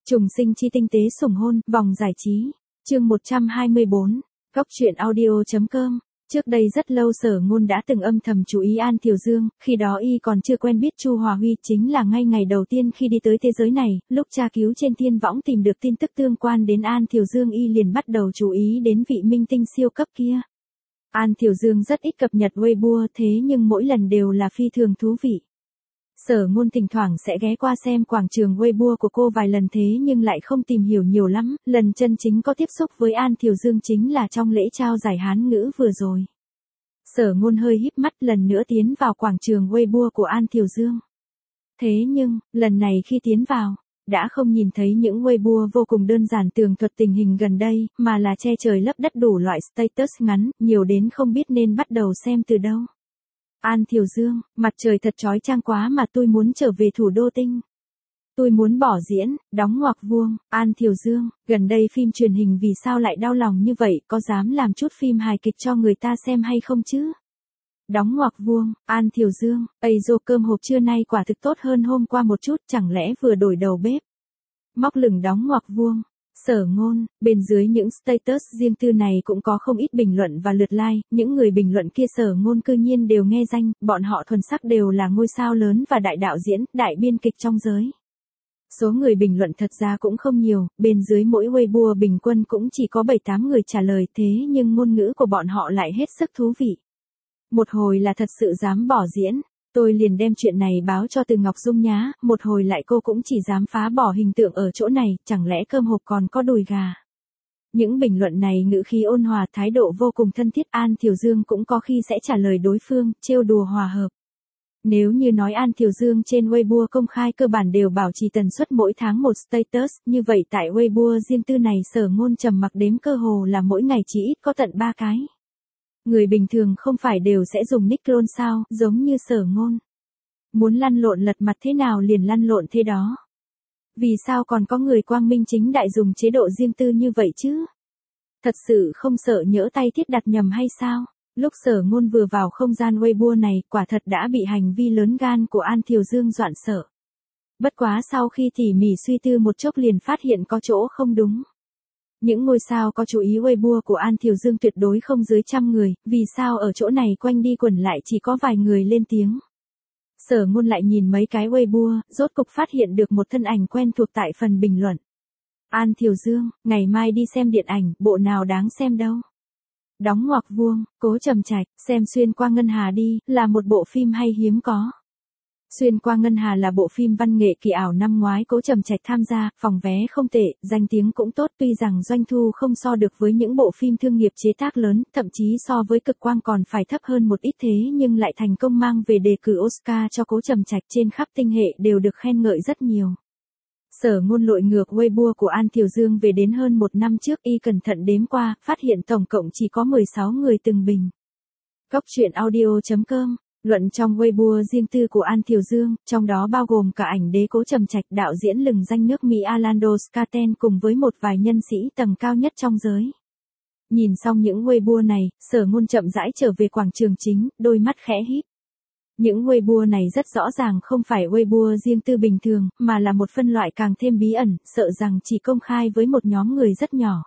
Trùng sinh chi tinh tế sủng hôn, vòng giải trí. Chương 124. Góc truyện audio.com. Trước đây rất lâu Sở Ngôn đã từng âm thầm chú ý An Thiều Dương, khi đó y còn chưa quen biết Chu Hòa Huy, chính là ngay ngày đầu tiên khi đi tới thế giới này, lúc tra cứu trên thiên võng tìm được tin tức tương quan đến An Thiều Dương y liền bắt đầu chú ý đến vị minh tinh siêu cấp kia. An Thiều Dương rất ít cập nhật Weibo thế nhưng mỗi lần đều là phi thường thú vị. Sở Ngôn thỉnh thoảng sẽ ghé qua xem quảng trường Weibo của cô vài lần thế nhưng lại không tìm hiểu nhiều lắm, lần chân chính có tiếp xúc với An Thiều Dương chính là trong lễ trao giải Hán ngữ vừa rồi. Sở Ngôn hơi híp mắt lần nữa tiến vào quảng trường Weibo của An Thiều Dương. Thế nhưng, lần này khi tiến vào, đã không nhìn thấy những Weibo vô cùng đơn giản tường thuật tình hình gần đây, mà là che trời lấp đất đủ loại status ngắn, nhiều đến không biết nên bắt đầu xem từ đâu. An Thiều Dương, mặt trời thật chói chang quá mà tôi muốn trở về thủ đô tinh. Tôi muốn bỏ diễn, đóng ngoặc vuông. An Thiều Dương, gần đây phim truyền hình vì sao lại đau lòng như vậy, có dám làm chút phim hài kịch cho người ta xem hay không chứ? Đóng ngoặc vuông, An Thiều Dương, dô cơm hộp trưa nay quả thực tốt hơn hôm qua một chút, chẳng lẽ vừa đổi đầu bếp? Móc lửng đóng ngoặc vuông. Sở Ngôn, bên dưới những status riêng tư này cũng có không ít bình luận và lượt like, những người bình luận kia Sở Ngôn cư nhiên đều nghe danh, bọn họ thuần sắc đều là ngôi sao lớn và đại đạo diễn, đại biên kịch trong giới. Số người bình luận thật ra cũng không nhiều, bên dưới mỗi Weibo bình quân cũng chỉ có 7-8 người trả lời thế nhưng ngôn ngữ của bọn họ lại hết sức thú vị. Một hồi là thật sự dám bỏ diễn. Tôi liền đem chuyện này báo cho Từ Ngọc Dung nhá, một hồi lại cô cũng chỉ dám phá bỏ hình tượng ở chỗ này, chẳng lẽ cơm hộp còn có đùi gà. Những bình luận này ngữ khí ôn hòa, thái độ vô cùng thân thiết. An Thiều Dương cũng có khi sẽ trả lời đối phương, trêu đùa hòa hợp. Nếu như nói An Thiều Dương trên Weibo công khai cơ bản đều bảo trì tần suất mỗi tháng một status, như vậy tại Weibo riêng tư này Sở Ngôn trầm mặc đếm cơ hồ là mỗi ngày chỉ ít có tận 3 cái. Người bình thường không phải đều sẽ dùng nick clone sao, giống như Sở Ngôn. Muốn lăn lộn lật mặt thế nào liền lăn lộn thế đó. Vì sao còn có người quang minh chính đại dùng chế độ riêng tư như vậy chứ? Thật sự không sợ nhỡ tay thiết đặt nhầm hay sao? Lúc Sở Ngôn vừa vào không gian Weibo này, quả thật đã bị hành vi lớn gan của An Thiều Dương dọa sợ. Bất quá sau khi tỉ mỉ suy tư một chốc liền phát hiện có chỗ không đúng. Những ngôi sao có chú ý Weibo của An Thiều Dương tuyệt đối không dưới 100 người, vì sao ở chỗ này quanh đi quẩn lại chỉ có vài người lên tiếng. Sở Ngôn lại nhìn mấy cái Weibo, rốt cục phát hiện được một thân ảnh quen thuộc tại phần bình luận. An Thiều Dương, ngày mai đi xem điện ảnh, bộ nào đáng xem đâu. Đóng ngoặc vuông, Cố Trầm Trạch, xem Xuyên qua ngân hà đi, là một bộ phim hay hiếm có. Xuyên qua ngân hà là bộ phim văn nghệ kỳ ảo năm ngoái Cố Trầm Trạch tham gia, phòng vé không tệ, danh tiếng cũng tốt, tuy rằng doanh thu không so được với những bộ phim thương nghiệp chế tác lớn, thậm chí so với Cực Quang còn phải thấp hơn một ít thế nhưng lại thành công mang về đề cử Oscar cho Cố Trầm Trạch, trên khắp tinh hệ đều được khen ngợi rất nhiều. Sở Ngôn lội ngược Weibo của An Thiều Dương về đến hơn một năm trước, y cẩn thận đếm qua, phát hiện tổng cộng chỉ có 16 người từng bình. Góc truyện audio.com. Luận trong Weibo riêng tư của An Thiều Dương, trong đó bao gồm cả ảnh đế Cố Trầm Trạch, đạo diễn lừng danh nước Mỹ Orlando Scaten cùng với một vài nhân sĩ tầng cao nhất trong giới. Nhìn xong những Weibo này, Sở Ngôn chậm rãi trở về quảng trường chính, đôi mắt khẽ híp. Những Weibo này rất rõ ràng không phải Weibo riêng tư bình thường, mà là một phân loại càng thêm bí ẩn, sợ rằng chỉ công khai với một nhóm người rất nhỏ.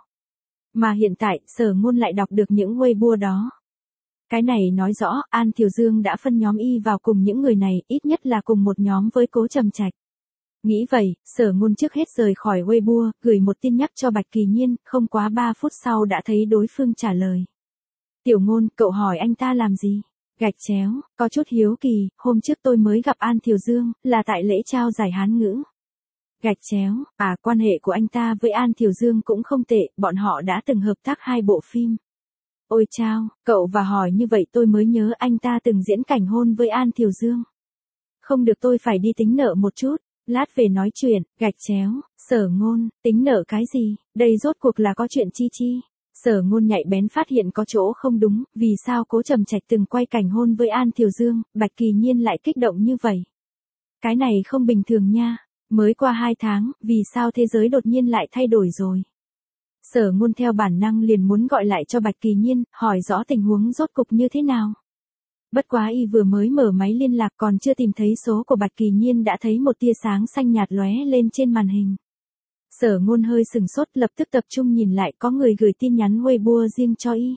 Mà hiện tại, Sở Ngôn lại đọc được những Weibo đó. Cái này nói rõ, An Thiều Dương đã phân nhóm y vào cùng những người này, ít nhất là cùng một nhóm với Cố Trầm Trạch. Nghĩ vậy, Sở Ngôn trước hết rời khỏi Weibo, gửi một tin nhắc cho Bạch Kỳ Nhiên, không quá 3 phút sau đã thấy đối phương trả lời. Tiểu Ngôn, cậu hỏi anh ta làm gì? Gạch chéo, có chút hiếu kỳ, hôm trước tôi mới gặp An Thiều Dương, là tại lễ trao giải Hán ngữ. Gạch chéo, quan hệ của anh ta với An Thiều Dương cũng không tệ, bọn họ đã từng hợp tác 2 bộ phim. Ôi chao, cậu và hỏi như vậy tôi mới nhớ anh ta từng diễn cảnh hôn với An Thiều Dương. Không được, tôi phải đi tính nợ một chút, lát về nói chuyện. Gạch chéo, Sở Ngôn, tính nợ cái gì, đây rốt cuộc là có chuyện chi. Sở Ngôn nhạy bén phát hiện có chỗ không đúng, vì sao Cố Trầm Trạch từng quay cảnh hôn với An Thiều Dương, Bạch Kỳ Nhiên lại kích động như vậy. Cái này không bình thường nha, mới qua 2 tháng, vì sao thế giới đột nhiên lại thay đổi rồi. Sở Ngôn theo bản năng liền muốn gọi lại cho Bạch Kỳ Nhiên, hỏi rõ tình huống rốt cục như thế nào. Bất quá y vừa mới mở máy liên lạc còn chưa tìm thấy số của Bạch Kỳ Nhiên đã thấy một tia sáng xanh nhạt lóe lên trên màn hình. Sở Ngôn hơi sừng sốt, lập tức tập trung nhìn lại, có người gửi tin nhắn Weibo riêng cho y.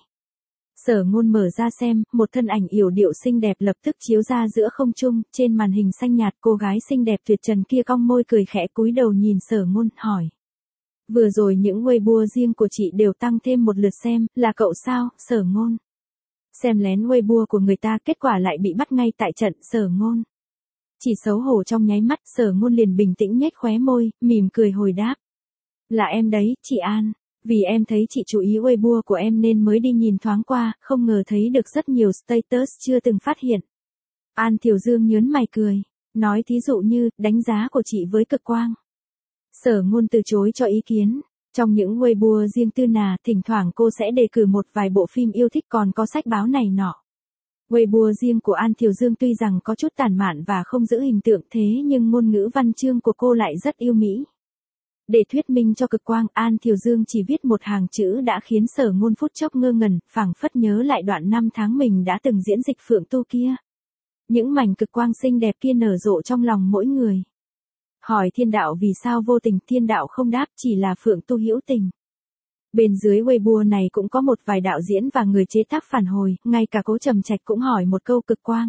Sở Ngôn mở ra xem, một thân ảnh yểu điệu xinh đẹp lập tức chiếu ra giữa không trung, trên màn hình xanh nhạt cô gái xinh đẹp tuyệt trần kia cong môi cười khẽ cúi đầu nhìn Sở Ngôn, hỏi. Vừa rồi những Weibo riêng của chị đều tăng thêm một lượt xem, là cậu sao, Sở Ngôn? Xem lén Weibo của người ta kết quả lại bị bắt ngay tại trận, Sở Ngôn. Chỉ xấu hổ trong nháy mắt, Sở Ngôn liền bình tĩnh nhếch khóe môi, mỉm cười hồi đáp. Là em đấy, chị An. Vì em thấy chị chú ý Weibo của em nên mới đi nhìn thoáng qua, không ngờ thấy được rất nhiều status chưa từng phát hiện. An Thiều Dương nhớn mày cười, nói thí dụ như, đánh giá của chị với Cực Quang. Sở Ngôn từ chối cho ý kiến. Trong những Weibo riêng tư thỉnh thoảng cô sẽ đề cử một vài bộ phim yêu thích còn có sách báo này nọ. Weibo riêng của An Thiều Dương tuy rằng có chút tản mạn và không giữ hình tượng thế nhưng ngôn ngữ văn chương của cô lại rất yêu mỹ. Để thuyết minh cho Cực Quang, An Thiều Dương chỉ viết một hàng chữ đã khiến Sở Ngôn phút chốc ngơ ngẩn, phảng phất nhớ lại đoạn năm tháng mình đã từng diễn dịch Phượng Tu kia. Những mảnh cực quang xinh đẹp kia nở rộ trong lòng mỗi người. Hỏi thiên đạo vì sao vô tình, thiên đạo không đáp, chỉ là Phượng Tu hữu tình. Bên dưới Weibo này cũng có một vài đạo diễn và người chế tác phản hồi, ngay cả Cố Trầm Trạch cũng hỏi một câu Cực Quang.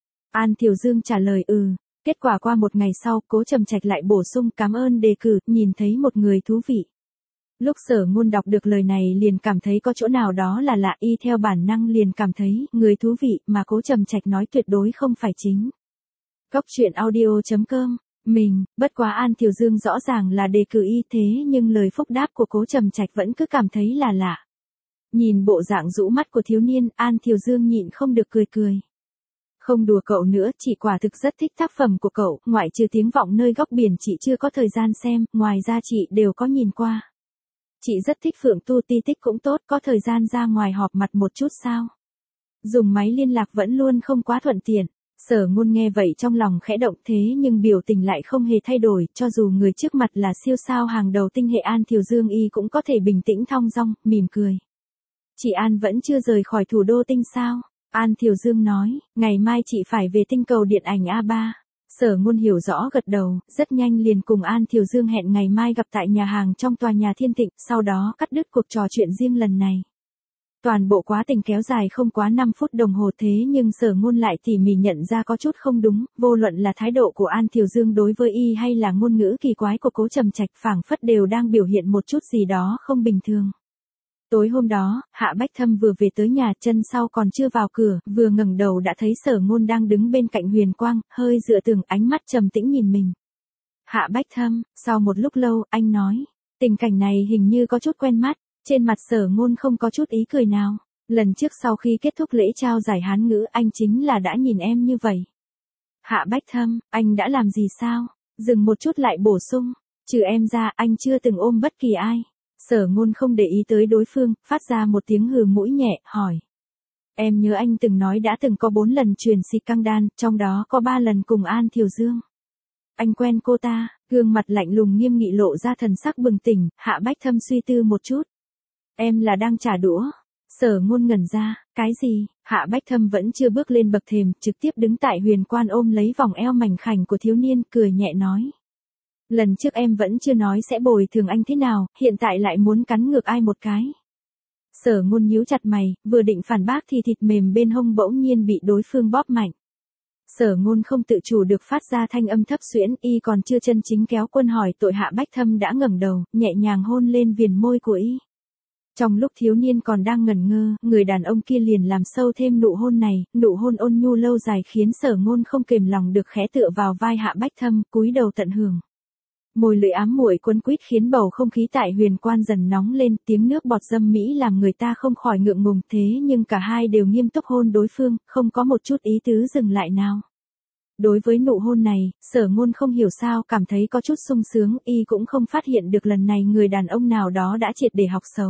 An Thiều Dương trả lời kết quả qua một ngày sau, Cố Trầm Trạch lại bổ sung cảm ơn đề cử, nhìn thấy một người thú vị. Lúc Sở Ngôn đọc được lời này liền cảm thấy có chỗ nào đó là lạ, y theo bản năng liền cảm thấy, người thú vị mà Cố Trầm Trạch nói tuyệt đối không phải chính. Góc truyện audio.com bất quá An Thiều Dương rõ ràng là đề cử y thế nhưng lời phúc đáp của Cố Trầm Trạch vẫn cứ cảm thấy là lạ. Nhìn bộ dạng rũ mắt của thiếu niên, An Thiều Dương nhịn không được cười cười. Không đùa cậu nữa, chị quả thực rất thích tác phẩm của cậu, ngoại trừ Tiếng Vọng Nơi Góc Biển chị chưa có thời gian xem, ngoài ra chị đều có nhìn qua. Chị rất thích Phượng Tu, Ti Tích cũng tốt, có thời gian ra ngoài họp mặt một chút sao? Dùng máy liên lạc vẫn luôn không quá thuận tiện. Sở Ngôn nghe vậy trong lòng khẽ động thế nhưng biểu tình lại không hề thay đổi, cho dù người trước mặt là siêu sao hàng đầu tinh hệ An Thiều Dương y cũng có thể bình tĩnh thong dong, mỉm cười. Chị An vẫn chưa rời khỏi thủ đô tinh sao? An Thiều Dương nói, ngày mai chị phải về tinh cầu điện ảnh A3. Sở Ngôn hiểu rõ gật đầu, rất nhanh liền cùng An Thiều Dương hẹn ngày mai gặp tại nhà hàng trong tòa nhà Thiên Thịnh, sau đó cắt đứt cuộc trò chuyện riêng lần này. Toàn bộ quá trình kéo dài không quá 5 phút đồng hồ thế nhưng Sở Ngôn lại tỉ mỉ nhận ra có chút không đúng, vô luận là thái độ của An Thiều Dương đối với y hay là ngôn ngữ kỳ quái của Cố Trầm Trạch phảng phất đều đang biểu hiện một chút gì đó không bình thường. Tối hôm đó, Hạ Bách Thâm vừa về tới nhà, chân sau còn chưa vào cửa, vừa ngẩng đầu đã thấy Sở Ngôn đang đứng bên cạnh Huyền Quang, hơi dựa tường, ánh mắt trầm tĩnh nhìn mình. Hạ Bách Thâm, sau một lúc lâu, anh nói, tình cảnh này hình như có chút quen mắt, trên mặt Sở Ngôn không có chút ý cười nào. Lần trước sau khi kết thúc lễ trao giải Hán ngữ anh chính là đã nhìn em như vậy. Hạ Bách Thâm, anh đã làm gì sao? Dừng một chút lại bổ sung, trừ em ra anh chưa từng ôm bất kỳ ai. Sở Ngôn không để ý tới đối phương, phát ra một tiếng hừ mũi nhẹ, hỏi. Em nhớ anh từng nói đã từng có 4 lần truyền xịt căng đan, trong đó có 3 lần cùng An Thiều Dương. Anh quen cô ta, gương mặt lạnh lùng nghiêm nghị lộ ra thần sắc bừng tỉnh, Hạ Bách Thâm suy tư một chút. Em là đang trả đũa. Sở Ngôn ngẩn ra, cái gì? Hạ Bách Thâm vẫn chưa bước lên bậc thềm, trực tiếp đứng tại Huyền Quan ôm lấy vòng eo mảnh khảnh của thiếu niên, cười nhẹ nói. Lần trước em vẫn chưa nói sẽ bồi thường anh thế nào, hiện tại lại muốn cắn ngược ai một cái. Sở Ngôn nhíu chặt mày, vừa định phản bác thì thịt mềm bên hông bỗng nhiên bị đối phương bóp mạnh. Sở Ngôn không tự chủ được phát ra thanh âm thấp xuyễn, y còn chưa chân chính kéo quân hỏi tội Hạ Bách Thâm đã ngẩng đầu, nhẹ nhàng hôn lên viền môi của y. Trong lúc thiếu niên còn đang ngẩn ngơ, người đàn ông kia liền làm sâu thêm nụ hôn này, nụ hôn ôn nhu lâu dài khiến Sở Ngôn không kềm lòng được khẽ tựa vào vai Hạ Bách Thâm, cúi đầu tận hưởng. Môi lưỡi ám muội quấn quýt khiến bầu không khí tại Huyền Quan dần nóng lên, tiếng nước bọt dâm mỹ làm người ta không khỏi ngượng ngùng thế nhưng cả hai đều nghiêm túc hôn đối phương, không có một chút ý tứ dừng lại nào. Đối với nụ hôn này, Sở Ngôn không hiểu sao cảm thấy có chút sung sướng, y cũng không phát hiện được lần này người đàn ông nào đó đã triệt để học xấu.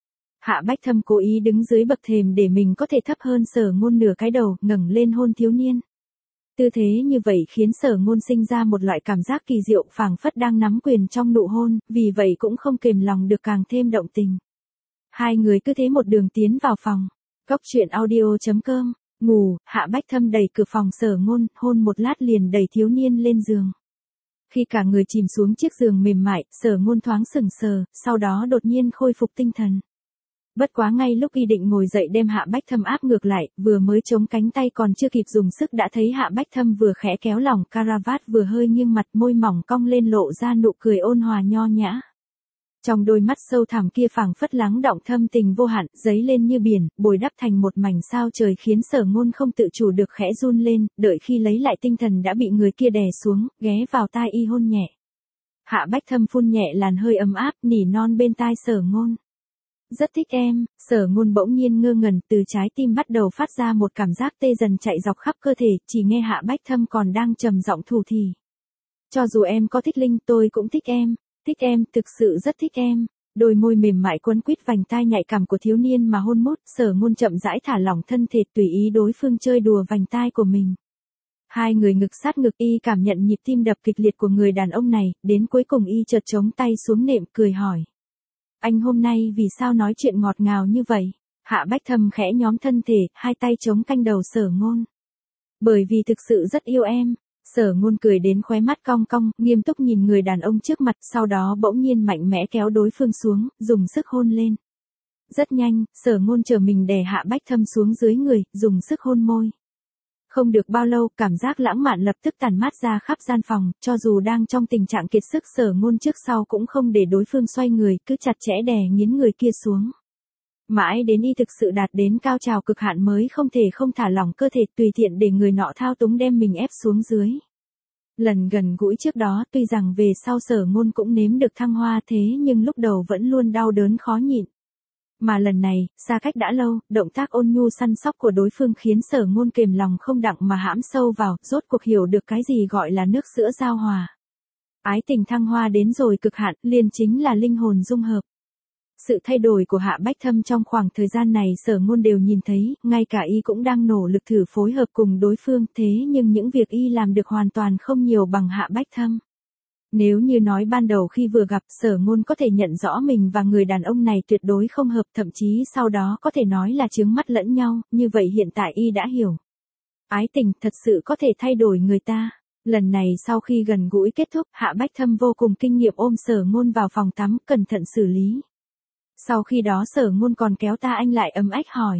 Hạ Bách Thâm cố ý đứng dưới bậc thềm để mình có thể thấp hơn Sở Ngôn nửa cái đầu, ngẩng lên hôn thiếu niên. Tư thế như vậy khiến Sở Ngôn sinh ra một loại cảm giác kỳ diệu phảng phất đang nắm quyền trong nụ hôn, vì vậy cũng không kềm lòng được càng thêm động tình. Hai người cứ thế một đường tiến vào phòng. Góc truyện audio.com, ngủ, Hạ Bách Thâm đẩy cửa phòng Sở Ngôn, hôn một lát liền đẩy thiếu niên lên giường. Khi cả người chìm xuống chiếc giường mềm mại, Sở Ngôn thoáng sững sờ, sau đó đột nhiên khôi phục tinh thần. Bất quá ngay lúc y định ngồi dậy đem Hạ Bách Thâm áp ngược lại, vừa mới chống cánh tay còn chưa kịp dùng sức đã thấy Hạ Bách Thâm vừa khẽ kéo lỏng caravat vừa hơi nghiêng mặt, môi mỏng cong lên lộ ra nụ cười ôn hòa nho nhã. Trong đôi mắt sâu thẳm kia phảng phất lắng đọng thâm tình vô hạn, dấy lên như biển, bồi đắp thành một mảnh sao trời khiến Sở Ngôn không tự chủ được khẽ run lên, đợi khi lấy lại tinh thần đã bị người kia đè xuống, ghé vào tai y hôn nhẹ. Hạ Bách Thâm phun nhẹ làn hơi ấm áp, nỉ non bên tai Sở Ngôn. Rất thích em. Sở Ngôn bỗng nhiên ngơ ngẩn, từ trái tim bắt đầu phát ra một cảm giác tê dần chạy dọc khắp cơ thể, chỉ nghe Hạ Bách Thâm còn đang trầm giọng thủ thỉ. Cho dù em có thích Linh, tôi cũng thích em. Thích em, thực sự rất thích em. Đôi môi mềm mại quấn quýt vành tai nhạy cảm của thiếu niên mà hôn mút, Sở Ngôn chậm rãi thả lỏng thân thể tùy ý đối phương chơi đùa vành tai của mình. Hai người ngực sát ngực, y cảm nhận nhịp tim đập kịch liệt của người đàn ông này, đến cuối cùng y chợt chống tay xuống nệm cười hỏi. Anh hôm nay vì sao nói chuyện ngọt ngào như vậy? Hạ Bách Thâm khẽ nhón thân thể, hai tay chống canh đầu Sở Ngôn. Bởi vì thực sự rất yêu em. Sở Ngôn cười đến khóe mắt cong cong, nghiêm túc nhìn người đàn ông trước mặt, sau đó bỗng nhiên mạnh mẽ kéo đối phương xuống, dùng sức hôn lên. Rất nhanh, Sở Ngôn trở mình đè Hạ Bách Thâm xuống dưới người, dùng sức hôn môi. Không được bao lâu, cảm giác lãng mạn lập tức tản mát ra khắp gian phòng, cho dù đang trong tình trạng kiệt sức, Sở Ngôn trước sau cũng không để đối phương xoay người, cứ chặt chẽ đè nghiến người kia xuống. Mãi đến y thực sự đạt đến cao trào cực hạn mới không thể không thả lỏng cơ thể, tùy tiện để người nọ thao túng đem mình ép xuống dưới. Lần gần gũi trước đó, tuy rằng về sau Sở Ngôn cũng nếm được thăng hoa thế nhưng lúc đầu vẫn luôn đau đớn khó nhịn. Mà lần này, xa cách đã lâu, động tác ôn nhu săn sóc của đối phương khiến Sở Ngôn kềm lòng không đặng mà hãm sâu vào, rốt cuộc hiểu được cái gì gọi là nước sữa giao hòa. Ái tình thăng hoa đến rồi cực hạn, liền chính là linh hồn dung hợp. Sự thay đổi của Hạ Bách Thâm trong khoảng thời gian này Sở Ngôn đều nhìn thấy, ngay cả y cũng đang nỗ lực thử phối hợp cùng đối phương, thế nhưng những việc y làm được hoàn toàn không nhiều bằng Hạ Bách Thâm. Nếu như nói ban đầu khi vừa gặp, Sở Ngôn có thể nhận rõ mình và người đàn ông này tuyệt đối không hợp, thậm chí sau đó có thể nói là chướng mắt lẫn nhau, như vậy hiện tại y đã hiểu. Ái tình thật sự có thể thay đổi người ta. Lần này sau khi gần gũi kết thúc, Hạ Bách Thâm vô cùng kinh nghiệm ôm Sở Ngôn vào phòng tắm, cẩn thận xử lý. Sau khi đó Sở Ngôn còn kéo ta anh lại ấm ách hỏi.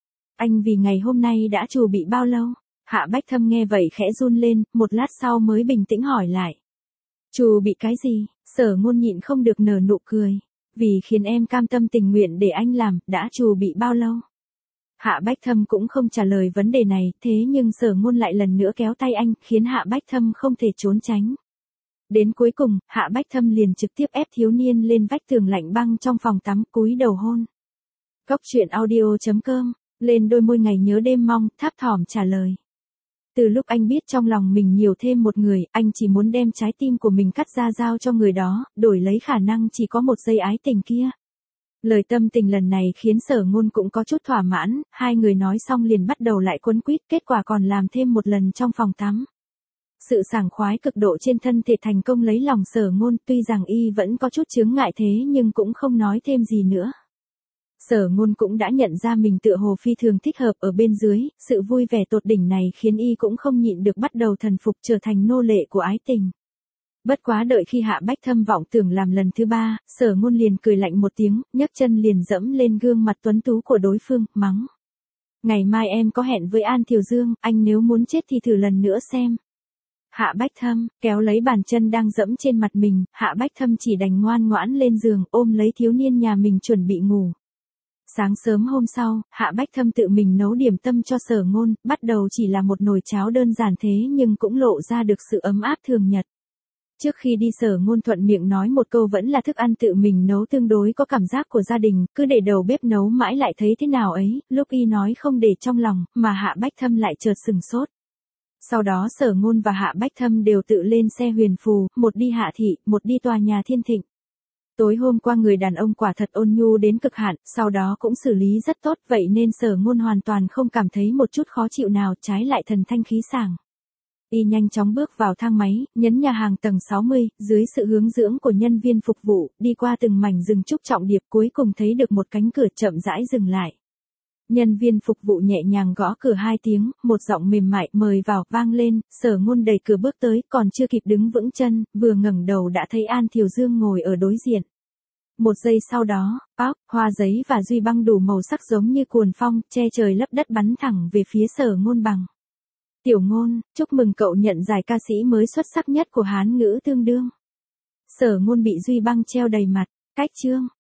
Anh vì ngày hôm nay đã chuẩn bị bao lâu? Hạ Bách Thâm nghe vậy khẽ run lên, một lát sau mới bình tĩnh hỏi lại. Chuẩn bị cái gì? Sở Ngôn nhịn không được nở nụ cười. Vì khiến em cam tâm tình nguyện để anh làm, đã chuẩn bị bao lâu? Hạ Bách Thâm cũng không trả lời vấn đề này, thế nhưng Sở Ngôn lại lần nữa kéo tay anh, khiến Hạ Bách Thâm không thể trốn tránh. Đến cuối cùng, Hạ Bách Thâm liền trực tiếp ép thiếu niên lên vách tường lạnh băng trong phòng tắm, cúi đầu hôn. Cốc truyện audio.com, lên đôi môi ngày nhớ đêm mong, tháp thỏm trả lời. Từ lúc anh biết trong lòng mình nhiều thêm một người, anh chỉ muốn đem trái tim của mình cắt ra giao cho người đó, đổi lấy khả năng chỉ có một giây ái tình kia. Lời tâm tình lần này khiến Sở Ngôn cũng có chút thỏa mãn, hai người nói xong liền bắt đầu lại quấn quýt, kết quả còn làm thêm một lần trong phòng tắm. Sự sảng khoái cực độ trên thân thể thành công lấy lòng Sở Ngôn, tuy rằng y vẫn có chút chướng ngại thế nhưng cũng không nói thêm gì nữa. Sở Ngôn cũng đã nhận ra mình tựa hồ phi thường thích hợp ở bên dưới, sự vui vẻ tột đỉnh này khiến y cũng không nhịn được bắt đầu thần phục trở thành nô lệ của ái tình. Bất quá đợi khi Hạ Bách Thâm vọng tưởng làm lần thứ ba, Sở Ngôn liền cười lạnh một tiếng, nhấc chân liền dẫm lên gương mặt tuấn tú của đối phương, mắng. Ngày mai em có hẹn với An Thiều Dương, anh nếu muốn chết thì thử lần nữa xem. Hạ Bách Thâm, kéo lấy bàn chân đang dẫm trên mặt mình, Hạ Bách Thâm chỉ đành ngoan ngoãn lên giường, ôm lấy thiếu niên nhà mình chuẩn bị ngủ. Sáng sớm hôm sau, Hạ Bách Thâm tự mình nấu điểm tâm cho Sở Ngôn, bắt đầu chỉ là một nồi cháo đơn giản thế nhưng cũng lộ ra được sự ấm áp thường nhật. Trước khi đi Sở Ngôn thuận miệng nói một câu vẫn là thức ăn tự mình nấu tương đối có cảm giác của gia đình, cứ để đầu bếp nấu mãi lại thấy thế nào ấy, lúc y nói không để trong lòng, mà Hạ Bách Thâm lại chợt sừng sốt. Sau đó Sở Ngôn và Hạ Bách Thâm đều tự lên xe huyền phù, một đi Hạ Thị, một đi tòa nhà Thiên Thịnh. Tối hôm qua người đàn ông quả thật ôn nhu đến cực hạn, sau đó cũng xử lý rất tốt, vậy nên Sở Ngôn hoàn toàn không cảm thấy một chút khó chịu nào, trái lại thần thanh khí sảng. Y nhanh chóng bước vào thang máy, nhấn nhà hàng tầng 60, dưới sự hướng dẫn của nhân viên phục vụ, đi qua từng mảnh rừng trúc trọng điệp cuối cùng thấy được một cánh cửa chậm rãi dừng lại. Nhân viên phục vụ nhẹ nhàng gõ cửa 2 tiếng, một giọng mềm mại mời vào vang lên, Sở Ngôn đẩy cửa bước tới, còn chưa kịp đứng vững chân, vừa ngẩng đầu đã thấy An Thiều Dương ngồi ở đối diện. Một giây sau đó, hoa giấy và duy băng đủ màu sắc giống như cuồn phong, che trời lấp đất bắn thẳng về phía Sở Ngôn bằng. Tiểu Ngôn, chúc mừng cậu nhận giải ca sĩ mới xuất sắc nhất của Hán ngữ tương đương. Sở Ngôn bị duy băng treo đầy mặt, cách chương.